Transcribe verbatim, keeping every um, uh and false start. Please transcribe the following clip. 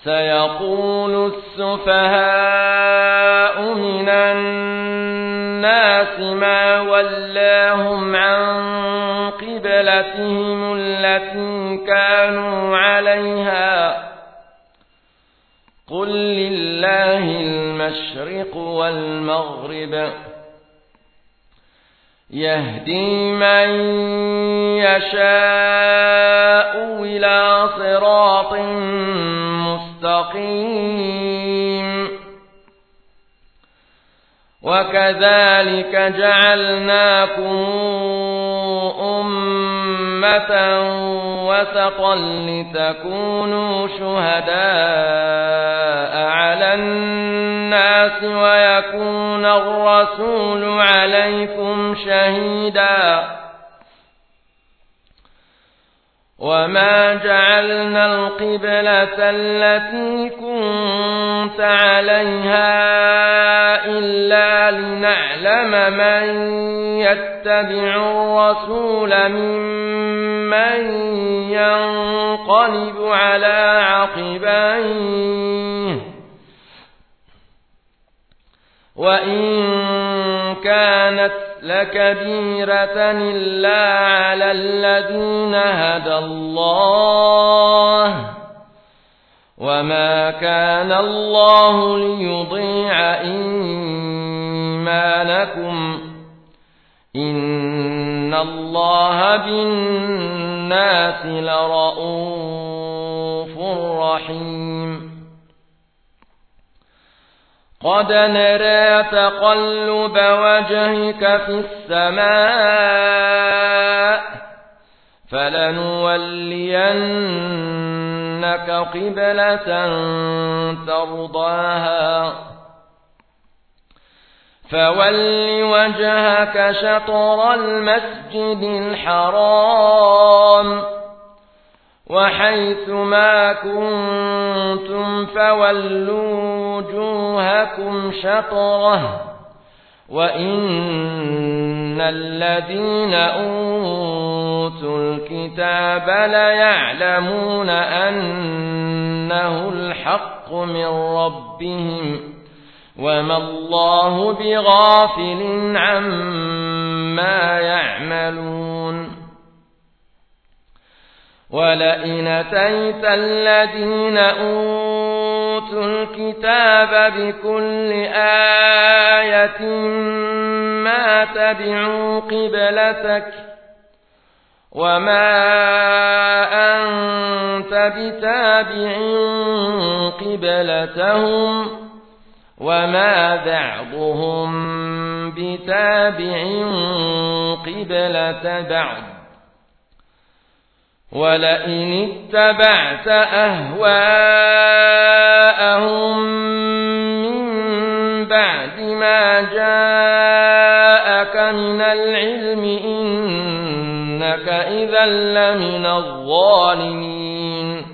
سيقول السفهاء من الناس ما ولاهم عن قبلتهم التي كانوا عليها قل لله المشرق والمغرب يهدي من يشاء إلى صراط مستقيم وكذلك جعلناكم أمة وسطا لتكونوا شهداء على الناس ويكون الرسول عليكم شهيدا وما جعلنا القبلة التي كنت عليها إلا لنعلم من يتبع الرسول ممن ينقلب على عقبيه وإن كانت لكبيرة إلا على الذين هدى الله وما كان الله ليضيع إيمانكم إن الله بالناس لرءوف رحيم قد نرى تقلب وجهك في السماء فلنولينك قبلة ترضاها فول وجهك شطر المسجد الحرام وحيث ما كنتم فولوا وجوهكم شطره وإن الذين أوتوا الكتاب ليعلمون أنه الحق من ربهم وما الله بغافل عما يعملون ولئن أتيت الذين أوتوا الكتاب بكل آية ما تبعوا قبلتك وما أنت بتابع قبلتهم وما بعضهم بتابع قبلة بعض ولئن اتبعت أهواءهم من بعد ما جاءك من العلم إنك إذا لمن الظالمين